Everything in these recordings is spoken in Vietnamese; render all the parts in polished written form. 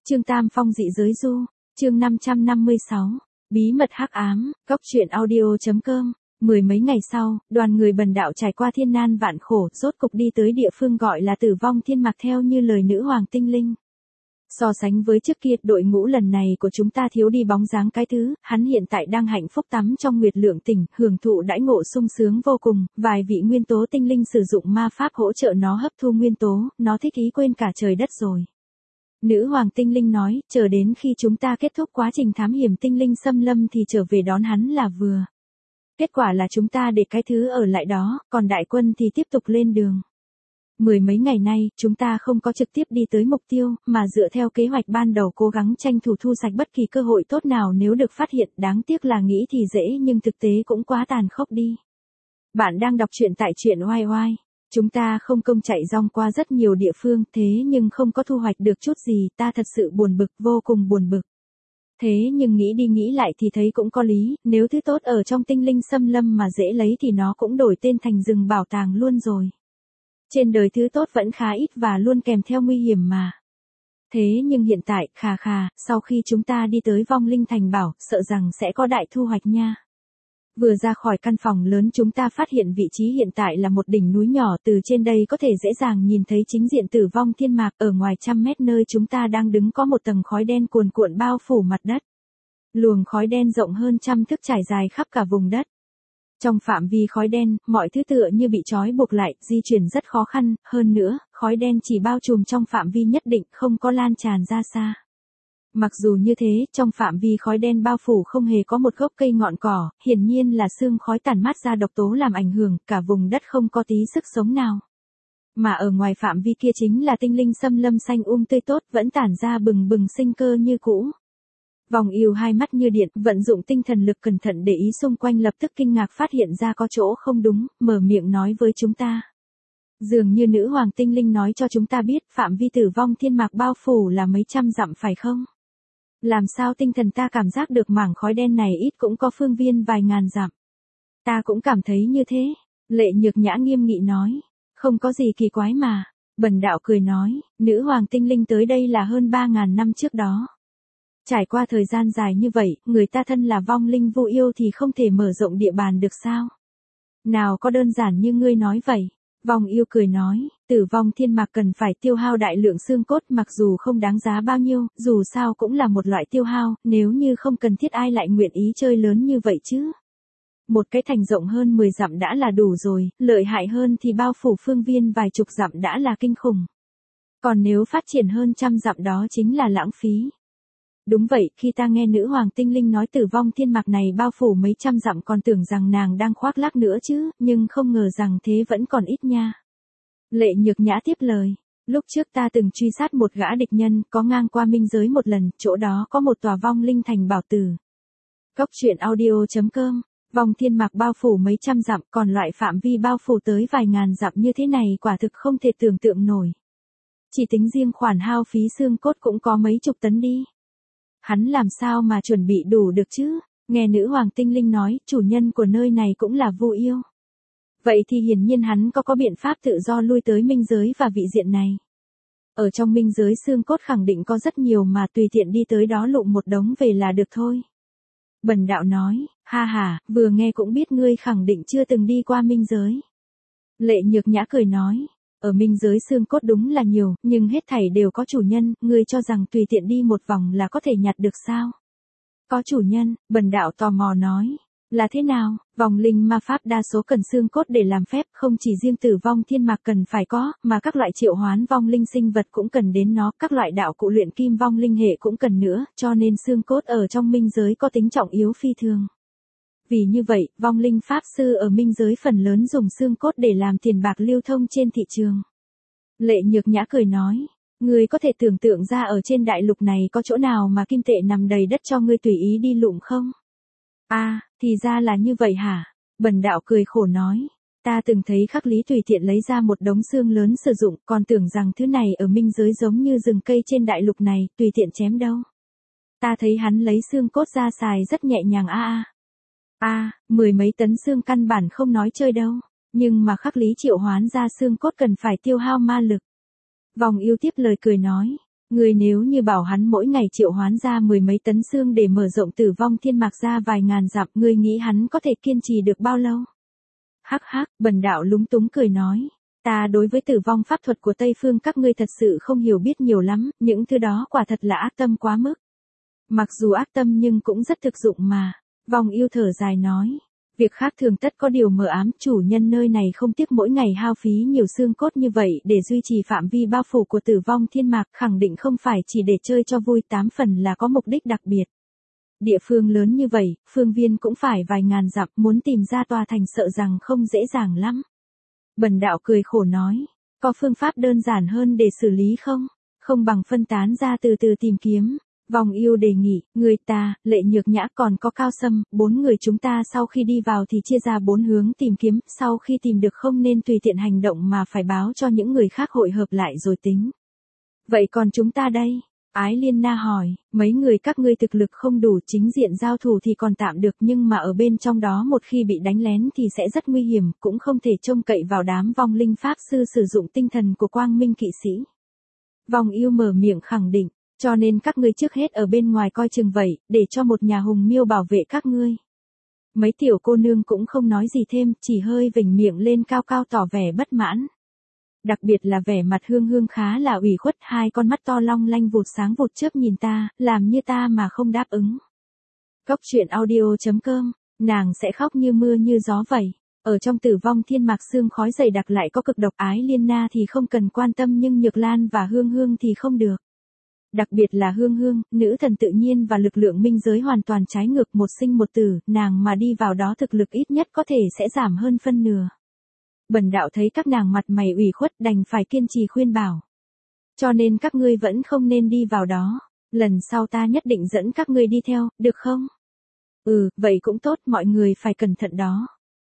Chương Tam Phong dị giới du, chương 556, bí mật hắc ám, góc truyện audio.com. Mười mấy ngày sau, đoàn người Bần Đạo trải qua thiên nan vạn khổ, rốt cục đi tới địa phương gọi là Tử Vong Thiên Mạc theo như lời nữ hoàng tinh linh. So sánh với trước kia, đội ngũ lần này của chúng ta thiếu đi bóng dáng cái thứ, hắn hiện tại đang hạnh phúc tắm trong nguyệt lượng tỉnh, hưởng thụ đãi ngộ sung sướng vô cùng, vài vị nguyên tố tinh linh sử dụng ma pháp hỗ trợ nó hấp thu nguyên tố, nó thích ý quên cả trời đất rồi. Nữ hoàng tinh linh nói, chờ đến khi chúng ta kết thúc quá trình thám hiểm tinh linh xâm lâm thì trở về đón hắn là vừa. Kết quả là chúng ta để cái thứ ở lại đó, còn đại quân thì tiếp tục lên đường. Mười mấy ngày nay, chúng ta không có trực tiếp đi tới mục tiêu, mà dựa theo kế hoạch ban đầu cố gắng tranh thủ thu sạch bất kỳ cơ hội tốt nào nếu được phát hiện, đáng tiếc là nghĩ thì dễ nhưng thực tế cũng quá tàn khốc đi. Bạn đang đọc truyện tại truyện oai oai. Chúng ta không công chạy rong qua rất nhiều địa phương thế nhưng không có thu hoạch được chút gì, ta thật sự buồn bực, vô cùng buồn bực. Thế nhưng nghĩ đi nghĩ lại thì thấy cũng có lý, nếu thứ tốt ở trong tinh linh xâm lâm mà dễ lấy thì nó cũng đổi tên thành rừng bảo tàng luôn rồi. Trên đời thứ tốt vẫn khá ít và luôn kèm theo nguy hiểm mà. Thế nhưng hiện tại, sau khi chúng ta đi tới vong linh thành bảo, sợ rằng sẽ có đại thu hoạch nha. Vừa ra khỏi căn phòng lớn chúng ta phát hiện vị trí hiện tại là một đỉnh núi nhỏ, từ trên đây có thể dễ dàng nhìn thấy chính diện Tử Vong Thiên Mạc, ở ngoài trăm mét nơi chúng ta đang đứng có một tầng khói đen cuồn cuộn bao phủ mặt đất. Luồng khói đen rộng hơn trăm thước trải dài khắp cả vùng đất. Trong phạm vi khói đen, mọi thứ tựa như bị trói buộc lại, di chuyển rất khó khăn, hơn nữa, khói đen chỉ bao trùm trong phạm vi nhất định, không có lan tràn ra xa. Mặc dù như thế, trong phạm vi khói đen bao phủ không hề có một gốc cây ngọn cỏ, hiển nhiên là sương khói tản mát ra độc tố làm ảnh hưởng, cả vùng đất không có tí sức sống nào. Mà ở ngoài phạm vi kia chính là tinh linh xâm lâm xanh tươi tốt, vẫn tản ra bừng bừng sinh cơ như cũ. Vòng yêu hai mắt như điện, vận dụng tinh thần lực cẩn thận để ý xung quanh, lập tức kinh ngạc phát hiện ra có chỗ không đúng, mở miệng nói với chúng ta. Dường như nữ hoàng tinh linh nói cho chúng ta biết phạm vi Tử Vong Thiên Mạc bao phủ là mấy trăm dặm phải không? Làm sao tinh thần ta cảm giác được mảng khói đen này ít cũng có phương viên vài ngàn dặm. Ta cũng cảm thấy như thế. Lệ Nhược Nhã nghiêm nghị nói. Không có gì kỳ quái mà. Bần Đạo cười nói, nữ hoàng tinh linh tới đây là hơn 3.000 năm trước đó. Trải qua thời gian dài như vậy, người ta thân là vong linh vu yêu thì không thể mở rộng địa bàn được sao? Nào có đơn giản như ngươi nói vậy. Vong yêu cười nói, Tử Vong Thiên Mạc cần phải tiêu hao đại lượng xương cốt, mặc dù không đáng giá bao nhiêu, dù sao cũng là một loại tiêu hao, nếu như không cần thiết ai lại nguyện ý chơi lớn như vậy chứ. Một cái thành rộng hơn 10 dặm đã là đủ rồi, lợi hại hơn thì bao phủ phương viên vài chục dặm đã là kinh khủng. Còn nếu phát triển hơn trăm dặm đó chính là lãng phí. Đúng vậy, khi ta nghe nữ hoàng tinh linh nói Tử Vong Thiên Mạc này bao phủ mấy trăm dặm còn tưởng rằng nàng đang khoác lác nữa chứ, nhưng không ngờ rằng thế vẫn còn ít nha. Lệ Nhược Nhã tiếp lời, lúc trước ta từng truy sát một gã địch nhân, có ngang qua minh giới một lần, chỗ đó có một tòa vong linh thành bảo tử. Góc truyện audio.com, Vong Thiên Mạc bao phủ mấy trăm dặm, còn loại phạm vi bao phủ tới vài ngàn dặm như thế này quả thực không thể tưởng tượng nổi. Chỉ tính riêng khoản hao phí xương cốt cũng có mấy chục tấn đi. Hắn làm sao mà chuẩn bị đủ được chứ? Nghe nữ hoàng tinh linh nói, chủ nhân của nơi này cũng là vu yêu. Vậy thì hiển nhiên hắn có biện pháp tự do lui tới minh giới và vị diện này. Ở trong minh giới xương cốt khẳng định có rất nhiều mà tùy tiện đi tới đó lụm một đống về là được thôi. Bần Đạo nói, vừa nghe cũng biết ngươi khẳng định chưa từng đi qua minh giới. Lệ Nhược Nhã cười nói. Ở minh giới xương cốt đúng là nhiều, nhưng hết thảy đều có chủ nhân, ngươi cho rằng tùy tiện đi một vòng là có thể nhặt được sao? Có chủ nhân, Bần Đạo tò mò nói. Là thế nào? Vong linh ma pháp đa số cần xương cốt để làm phép, không chỉ riêng Tử Vong Thiên Mạc cần phải có, mà các loại triệu hoán vong linh sinh vật cũng cần đến nó, các loại đạo cụ luyện kim vong linh hệ cũng cần nữa, cho nên xương cốt ở trong minh giới có tính trọng yếu phi thường. Vì như vậy, vong linh pháp sư ở minh giới phần lớn dùng xương cốt để làm tiền bạc lưu thông trên thị trường. Lệ Nhược Nhã cười nói, ngươi có thể tưởng tượng ra ở trên đại lục này có chỗ nào mà kim tệ nằm đầy đất cho ngươi tùy ý đi lụm không? Thì ra là như vậy hả? Bần Đạo cười khổ nói, ta từng thấy Khắc Lý tùy tiện lấy ra một đống xương lớn sử dụng, còn tưởng rằng thứ này ở minh giới giống như rừng cây trên đại lục này, tùy tiện chém đâu. Ta thấy hắn lấy xương cốt ra xài rất nhẹ nhàng mười mấy tấn xương căn bản không nói chơi đâu, nhưng mà Khắc Lý triệu hoán ra xương cốt cần phải tiêu hao ma lực. Vòng yêu tiếp lời cười nói, Người nếu như bảo hắn mỗi ngày triệu hoán ra mười mấy tấn xương để mở rộng tử vong thiên mạc ra vài ngàn dặm, ngươi nghĩ hắn có thể kiên trì được bao lâu? Hắc hắc, bần đạo lúng túng cười nói. Ta đối với tử vong pháp thuật của Tây Phương các ngươi thật sự không hiểu biết nhiều lắm, những thứ đó quả thật là ác tâm quá mức. Mặc dù ác tâm nhưng cũng rất thực dụng mà. Vong yêu thở dài nói. Việc khác thường tất có điều mờ ám, chủ nhân nơi này không tiếc mỗi ngày hao phí nhiều xương cốt như vậy để duy trì phạm vi bao phủ của tử vong thiên mạc, khẳng định không phải chỉ để chơi cho vui, 8 phần là có mục đích đặc biệt. Địa phương lớn như vậy, phương viên cũng phải vài ngàn dặm, muốn tìm ra tòa thành sợ rằng không dễ dàng lắm. Bần đạo cười khổ nói, có phương pháp đơn giản hơn để xử lý không? Không bằng phân tán ra từ từ tìm kiếm. Vong yêu đề nghị, người ta, Lệ Nhược Nhã còn có Cao Sâm, 4 người chúng ta sau khi đi vào thì chia ra 4 hướng tìm kiếm, sau khi tìm được không nên tùy tiện hành động mà phải báo cho những người khác hội hợp lại rồi tính. Vậy còn chúng ta đây? Ái Liên Na hỏi, mấy người các ngươi thực lực không đủ, chính diện giao thủ thì còn tạm được, nhưng mà ở bên trong đó một khi bị đánh lén thì sẽ rất nguy hiểm, cũng không thể trông cậy vào đám vong linh pháp sư sử dụng tinh thần của Quang Minh kỵ sĩ. Vong yêu mở miệng khẳng định, cho nên các ngươi trước hết ở bên ngoài coi chừng vậy, để cho một nhà hùng miêu bảo vệ các ngươi. Mấy tiểu cô nương cũng không nói gì thêm, chỉ hơi vểnh miệng lên cao cao tỏ vẻ bất mãn. Đặc biệt là vẻ mặt Hương Hương khá là ủy khuất, hai con mắt to long lanh vụt sáng vụt chớp nhìn ta, làm như ta mà không đáp ứng. Cốc truyện audio.com, nàng sẽ khóc như mưa như gió vậy. Ở trong tử vong thiên mạc xương khói dày đặc lại có cực độc, Ái Liên Na thì không cần quan tâm nhưng Nhược Lan và Hương Hương thì không được. Đặc biệt là Hương Hương, nữ thần tự nhiên và lực lượng minh giới hoàn toàn trái ngược, một sinh một tử, nàng mà đi vào đó thực lực ít nhất có thể sẽ giảm hơn phân nửa. Bần đạo thấy các nàng mặt mày ủy khuất đành phải kiên trì khuyên bảo. Cho nên các ngươi vẫn không nên đi vào đó, lần sau ta nhất định dẫn các ngươi đi theo, được không? Ừ, vậy cũng tốt, mọi người phải cẩn thận đó.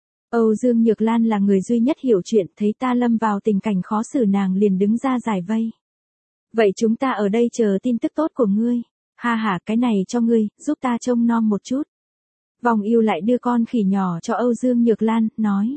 Âu Dương Nhược Lan là người duy nhất hiểu chuyện, thấy ta lâm vào tình cảnh khó xử nàng liền đứng ra giải vây. Vậy chúng ta ở đây chờ tin tức tốt của ngươi. Ha ha, cái này cho ngươi, giúp ta trông nom một chút. Vong yêu lại đưa con khỉ nhỏ cho Âu Dương Nhược Lan, nói.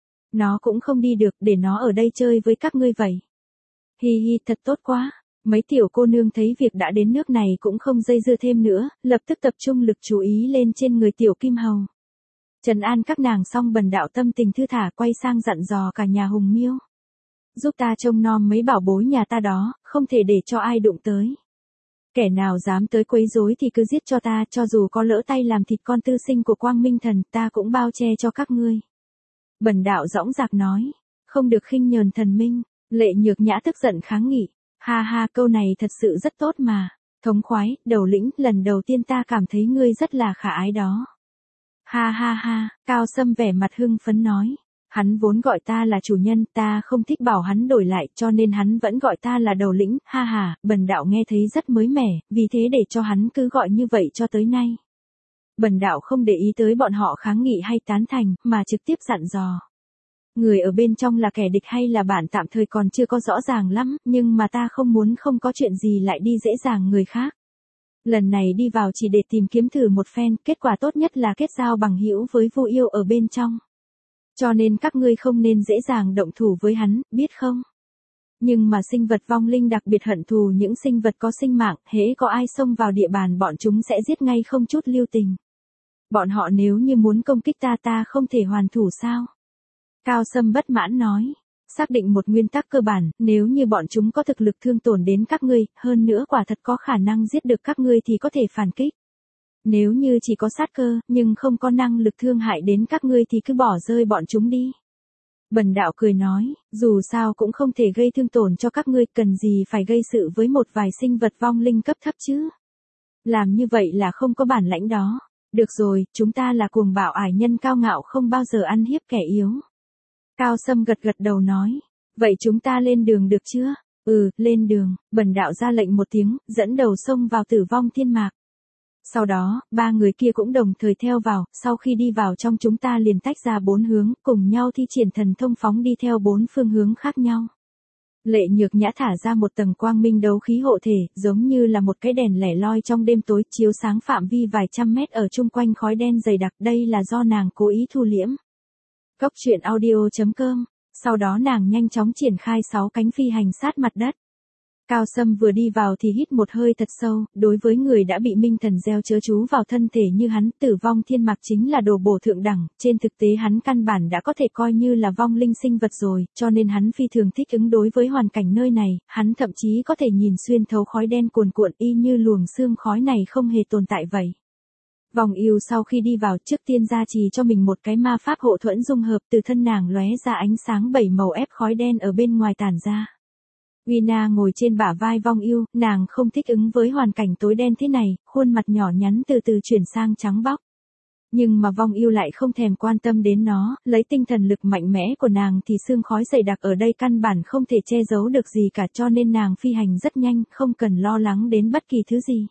Nó cũng không đi được, để nó ở đây chơi với các ngươi vậy. Hi hi, thật tốt quá. Mấy tiểu cô nương thấy việc đã đến nước này cũng không dây dưa thêm nữa, lập tức tập trung lực chú ý lên trên người tiểu Kim Hầu. Trấn an các nàng xong, bần đạo tâm tình thư thả quay sang dặn dò cả nhà hùng miêu. Giúp ta trông nom mấy bảo bối nhà ta đó, không thể để cho ai đụng tới. Kẻ nào dám tới quấy rối thì cứ giết cho ta, cho dù có lỡ tay làm thịt con tư sinh của Quang Minh Thần, ta cũng bao che cho các ngươi. Bần đạo dõng dạc nói, không được khinh nhờn thần minh. Lệ Nhược Nhã tức giận kháng nghị, ha ha, câu này thật sự rất tốt mà. Thống khoái, đầu lĩnh, lần đầu tiên ta cảm thấy ngươi rất là khả ái đó. Ha ha ha, Cao Sâm vẻ mặt hưng phấn nói. Hắn vốn gọi ta là chủ nhân, ta không thích bảo hắn đổi lại, cho nên hắn vẫn gọi ta là đầu lĩnh, ha ha, bần đạo nghe thấy rất mới mẻ, vì thế để cho hắn cứ gọi như vậy cho tới nay. Bần đạo không để ý tới bọn họ kháng nghị hay tán thành, mà trực tiếp dặn dò. Người ở bên trong là kẻ địch hay là bạn tạm thời còn chưa có rõ ràng lắm, nhưng mà ta không muốn không có chuyện gì lại đi dễ dàng người khác. Lần này đi vào chỉ để tìm kiếm thử một phen, kết quả tốt nhất là kết giao bằng hữu với Vu Yêu ở bên trong. Cho nên các ngươi không nên dễ dàng động thủ với hắn, biết không? Nhưng mà sinh vật vong linh đặc biệt hận thù những sinh vật có sinh mạng, hễ có ai xông vào địa bàn bọn chúng sẽ giết ngay không chút lưu tình. Bọn họ nếu như muốn công kích ta không thể hoàn thủ sao? Cao Sâm bất mãn nói, xác định một nguyên tắc cơ bản, nếu như bọn chúng có thực lực thương tổn đến các ngươi, hơn nữa quả thật có khả năng giết được các ngươi thì có thể phản kích. Nếu như chỉ có sát cơ, nhưng không có năng lực thương hại đến các ngươi thì cứ bỏ rơi bọn chúng đi. Bần đạo cười nói, dù sao cũng không thể gây thương tổn cho các ngươi, cần gì phải gây sự với một vài sinh vật vong linh cấp thấp chứ. Làm như vậy là không có bản lãnh đó. Được rồi, chúng ta là cuồng bạo ải nhân cao ngạo không bao giờ ăn hiếp kẻ yếu. Cao Sâm gật gật đầu nói, vậy chúng ta lên đường được chưa? Ừ, lên đường, bần đạo ra lệnh một tiếng, dẫn đầu xông vào tử vong thiên mạc. Sau đó, ba người kia cũng đồng thời theo vào, sau khi đi vào trong chúng ta liền tách ra 4 hướng, cùng nhau thi triển thần thông phóng đi theo 4 phương hướng khác nhau. Lệ Nhược Nhã thả ra một tầng quang minh đấu khí hộ thể, giống như là một cái đèn lẻ loi trong đêm tối, chiếu sáng phạm vi vài trăm mét ở chung quanh khói đen dày đặc, đây là do nàng cố ý thu liễm. Cốc truyện audio.com, sau đó nàng nhanh chóng triển khai 6 cánh phi hành sát mặt đất. Cao Sâm vừa đi vào thì hít một hơi thật sâu, đối với người đã bị minh thần gieo chớ chú vào thân thể như hắn, Tử Vong Thiên Mạc chính là đồ bổ thượng đẳng, trên thực tế hắn căn bản đã có thể coi như là vong linh sinh vật rồi, cho nên hắn phi thường thích ứng đối với hoàn cảnh nơi này, hắn thậm chí có thể nhìn xuyên thấu khói đen cuồn cuộn y như luồng sương khói này không hề tồn tại vậy. Vong yêu sau khi đi vào trước tiên gia trì cho mình một cái ma pháp hộ thuẫn dung hợp, từ thân nàng lóe ra ánh sáng 7 màu ép khói đen ở bên ngoài tản ra. Vina ngồi trên bả vai vong yêu, nàng không thích ứng với hoàn cảnh tối đen thế này, khuôn mặt nhỏ nhắn từ từ chuyển sang trắng bóc. Nhưng mà vong yêu lại không thèm quan tâm đến nó, lấy tinh thần lực mạnh mẽ của nàng thì sương khói dày đặc ở đây căn bản không thể che giấu được gì cả, cho nên nàng phi hành rất nhanh, không cần lo lắng đến bất kỳ thứ gì.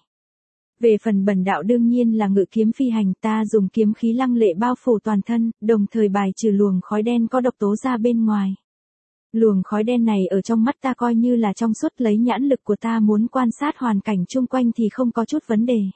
Về phần bần đạo đương nhiên là ngự kiếm phi hành, ta dùng kiếm khí lăng lệ bao phủ toàn thân, đồng thời bài trừ luồng khói đen có độc tố ra bên ngoài. Luồng khói đen này ở trong mắt ta coi như là trong suốt, lấy nhãn lực của ta muốn quan sát hoàn cảnh chung quanh thì không có chút vấn đề.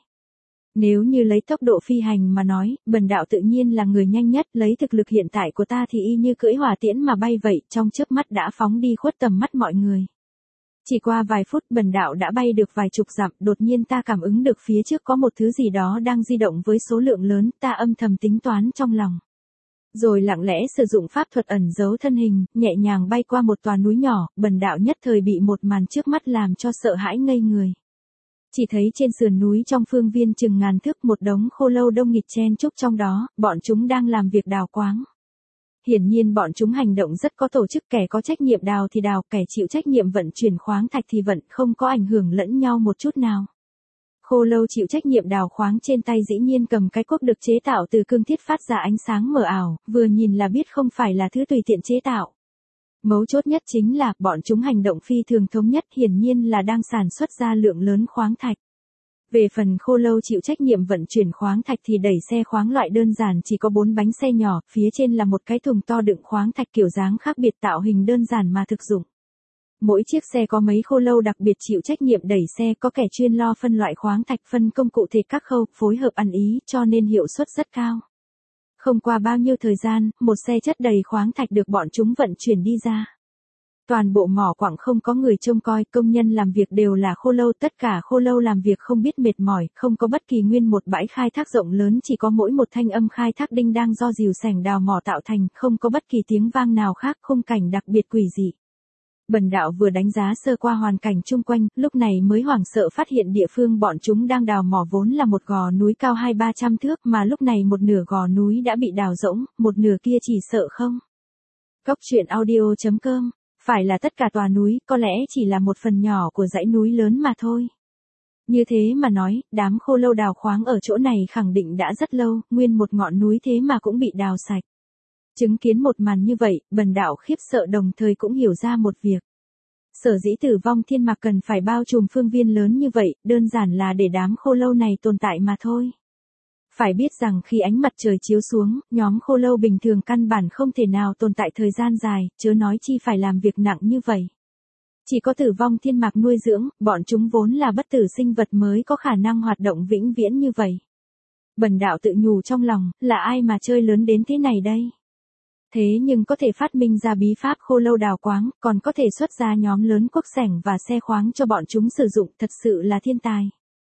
Nếu như lấy tốc độ phi hành mà nói, bần đạo tự nhiên là người nhanh nhất, lấy thực lực hiện tại của ta thì y như cưỡi hỏa tiễn mà bay vậy, trong chớp mắt đã phóng đi khuất tầm mắt mọi người. Chỉ qua vài phút bần đạo đã bay được vài chục dặm, đột nhiên ta cảm ứng được phía trước có một thứ gì đó đang di động với số lượng lớn, ta âm thầm tính toán trong lòng. Rồi lặng lẽ sử dụng pháp thuật ẩn giấu thân hình, nhẹ nhàng bay qua một tòa núi nhỏ, bần đạo nhất thời bị một màn trước mắt làm cho sợ hãi ngây người. Chỉ thấy trên sườn núi trong phương viên chừng ngàn thước một đống khô lâu đông nghịt chen chúc trong đó, bọn chúng đang làm việc đào quáng. Hiển nhiên bọn chúng hành động rất có tổ chức, kẻ có trách nhiệm đào thì đào, kẻ chịu trách nhiệm vận chuyển khoáng thạch thì vận, không có ảnh hưởng lẫn nhau một chút nào. Khô lâu chịu trách nhiệm đào khoáng trên tay dĩ nhiên cầm cái cuốc được chế tạo từ cương thiết phát ra ánh sáng mờ ảo, vừa nhìn là biết không phải là thứ tùy tiện chế tạo. Mấu chốt nhất chính là bọn chúng hành động phi thường thống nhất, hiển nhiên là đang sản xuất ra lượng lớn khoáng thạch. Về phần khô lâu chịu trách nhiệm vận chuyển khoáng thạch thì đẩy xe khoáng loại đơn giản chỉ có 4 bánh xe nhỏ, phía trên là một cái thùng to đựng khoáng thạch kiểu dáng khác biệt, tạo hình đơn giản mà thực dụng. Mỗi chiếc xe có mấy khô lâu đặc biệt chịu trách nhiệm đẩy xe, có kẻ chuyên lo phân loại khoáng thạch, phân công cụ thể các khâu, phối hợp ăn ý, cho nên hiệu suất rất cao. Không qua bao nhiêu thời gian, một xe chất đầy khoáng thạch được bọn chúng vận chuyển đi ra. Toàn bộ mỏ quặng không có người trông coi, công nhân làm việc đều là khô lâu, tất cả khô lâu làm việc không biết mệt mỏi, không có bất kỳ nguyên một bãi khai thác rộng lớn, chỉ có mỗi một thanh âm khai thác đinh đang do rìu sẻng đào mỏ tạo thành, không có bất kỳ tiếng vang nào khác, khung cảnh đặc biệt quỷ dị. Bần đạo vừa đánh giá sơ qua hoàn cảnh chung quanh, lúc này mới hoảng sợ phát hiện địa phương bọn chúng đang đào mỏ vốn là một gò núi cao 200-300 thước, mà lúc này một nửa gò núi đã bị đào rỗng, một nửa kia chỉ sợ không. Cốc truyện audio.com. Phải là tất cả tòa núi, có lẽ chỉ là một phần nhỏ của dãy núi lớn mà thôi. Như thế mà nói, đám khô lâu đào khoáng ở chỗ này khẳng định đã rất lâu, nguyên một ngọn núi thế mà cũng bị đào sạch. Chứng kiến một màn như vậy, bần đạo khiếp sợ đồng thời cũng hiểu ra một việc. Sở dĩ Tử Vong Thiên Mạc cần phải bao trùm phương viên lớn như vậy, đơn giản là để đám khô lâu này tồn tại mà thôi. Phải biết rằng khi ánh mặt trời chiếu xuống, nhóm khô lâu bình thường căn bản không thể nào tồn tại thời gian dài, chớ nói chi phải làm việc nặng như vậy. Chỉ có Tử Vong Thiên Mạc nuôi dưỡng, bọn chúng vốn là bất tử sinh vật mới có khả năng hoạt động vĩnh viễn như vậy. Bần đạo tự nhủ trong lòng, là ai mà chơi lớn đến thế này đây? Thế nhưng có thể phát minh ra bí pháp khô lâu đào quáng, còn có thể xuất ra nhóm lớn cuốc sẻng và xe khoáng cho bọn chúng sử dụng, thật sự là thiên tài.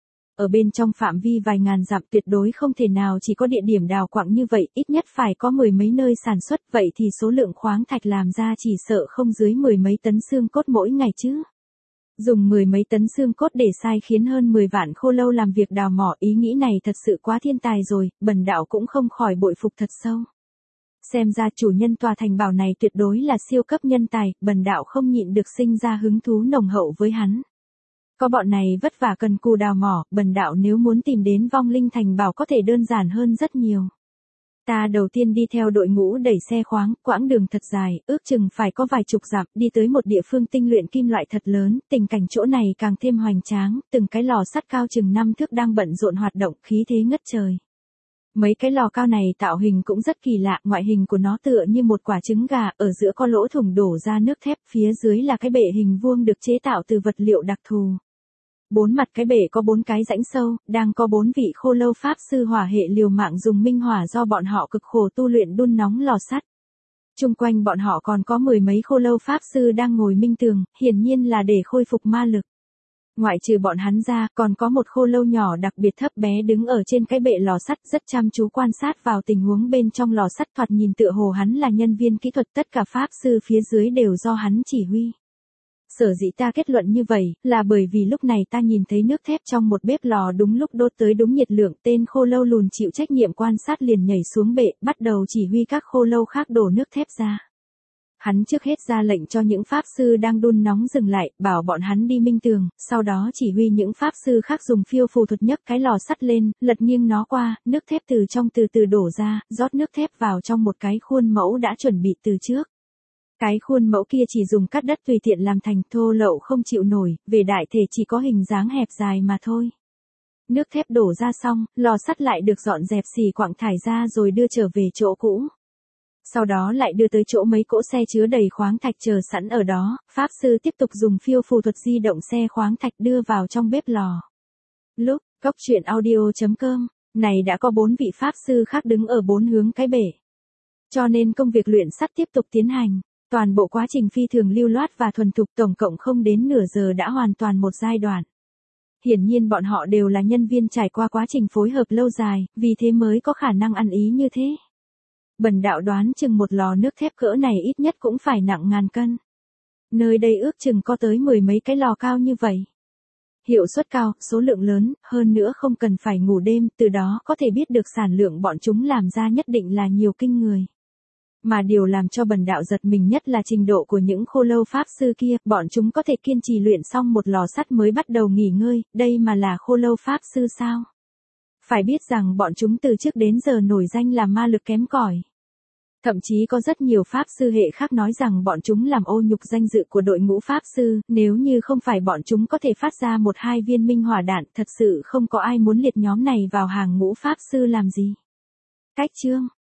Ở bên trong phạm vi vài ngàn dặm tuyệt đối không thể nào chỉ có địa điểm đào quặng như vậy, ít nhất phải có mười mấy nơi sản xuất, vậy thì số lượng khoáng thạch làm ra chỉ sợ không dưới 10 mấy tấn xương cốt mỗi ngày chứ. Dùng 10 mấy tấn xương cốt để sai khiến hơn 10 vạn khô lâu làm việc đào mỏ, ý nghĩ này thật sự quá thiên tài rồi, bần đạo cũng không khỏi bội phục thật sâu. Xem ra chủ nhân tòa thành bảo này tuyệt đối là siêu cấp nhân tài, bần đạo không nhịn được sinh ra hứng thú nồng hậu với hắn. Có bọn này vất vả cần cù đào mỏ, bần đạo nếu muốn tìm đến vong linh thành bảo có thể đơn giản hơn rất nhiều. Ta đầu tiên đi theo đội ngũ đẩy xe khoáng, quãng đường thật dài, ước chừng phải có vài chục dặm, đi tới một địa phương tinh luyện kim loại thật lớn, tình cảnh chỗ này càng thêm hoành tráng, từng cái lò sắt cao chừng 5 thước đang bận rộn hoạt động, khí thế ngất trời. Mấy cái lò cao này tạo hình cũng rất kỳ lạ, ngoại hình của nó tựa như một quả trứng gà, ở giữa có lỗ thủng đổ ra nước thép, phía dưới là cái bể hình vuông được chế tạo từ vật liệu đặc thù. 4 mặt cái bể có 4 cái rãnh sâu, đang có 4 vị khô lâu pháp sư hỏa hệ liều mạng dùng minh hỏa do bọn họ cực khổ tu luyện đun nóng lò sắt. Chung quanh bọn họ còn có mười mấy khô lâu pháp sư đang ngồi minh tường, hiển nhiên là để khôi phục ma lực. Ngoại trừ bọn hắn ra, còn có một khô lâu nhỏ đặc biệt thấp bé đứng ở trên cái bệ lò sắt rất chăm chú quan sát vào tình huống bên trong lò sắt, thoạt nhìn tựa hồ hắn là nhân viên kỹ thuật, tất cả pháp sư phía dưới đều do hắn chỉ huy. Sở dĩ ta kết luận như vậy, là bởi vì lúc này ta nhìn thấy nước thép trong một bếp lò đúng lúc đốt tới đúng nhiệt lượng, tên khô lâu lùn chịu trách nhiệm quan sát liền nhảy xuống bệ, bắt đầu chỉ huy các khô lâu khác đổ nước thép ra. Hắn trước hết ra lệnh cho những pháp sư đang đun nóng dừng lại, bảo bọn hắn đi minh tường, sau đó chỉ huy những pháp sư khác dùng phiêu phù thuật nhấc cái lò sắt lên, lật nghiêng nó qua, nước thép từ trong từ từ đổ ra, rót nước thép vào trong một cái khuôn mẫu đã chuẩn bị từ trước. Cái khuôn mẫu kia chỉ dùng cắt đất tùy tiện làm thành, thô lậu không chịu nổi, về đại thể chỉ có hình dáng hẹp dài mà thôi. Nước thép đổ ra xong, lò sắt lại được dọn dẹp xì quặng thải ra rồi đưa trở về chỗ cũ. Sau đó lại đưa tới chỗ mấy cỗ xe chứa đầy khoáng thạch chờ sẵn ở đó, pháp sư tiếp tục dùng phiêu phù thuật di động xe khoáng thạch đưa vào trong bếp lò. Lúc, Cốc Truyện Audio.com, này đã có 4 vị pháp sư khác đứng ở 4 hướng cái bể. Cho nên công việc luyện sắt tiếp tục tiến hành. Toàn bộ quá trình phi thường lưu loát và thuần thục, tổng cộng không đến nửa giờ đã hoàn toàn một giai đoạn. Hiển nhiên bọn họ đều là nhân viên trải qua quá trình phối hợp lâu dài, vì thế mới có khả năng ăn ý như thế. Bần đạo đoán chừng một lò nước thép cỡ này ít nhất cũng phải nặng ngàn cân. Nơi đây ước chừng có tới 10 mấy cái lò cao như vậy. Hiệu suất cao, số lượng lớn, hơn nữa không cần phải ngủ đêm, từ đó có thể biết được sản lượng bọn chúng làm ra nhất định là nhiều kinh người. Mà điều làm cho bần đạo giật mình nhất là trình độ của những khô lâu pháp sư kia, bọn chúng có thể kiên trì luyện xong một lò sắt mới bắt đầu nghỉ ngơi, đây mà là khô lâu pháp sư sao? Phải biết rằng bọn chúng từ trước đến giờ nổi danh là ma lực kém cỏi. Thậm chí có rất nhiều pháp sư hệ khác nói rằng bọn chúng làm ô nhục danh dự của đội ngũ pháp sư, nếu như không phải bọn chúng có thể phát ra 1-2 viên minh hỏa đạn, thật sự không có ai muốn liệt nhóm này vào hàng ngũ pháp sư làm gì. Cách chương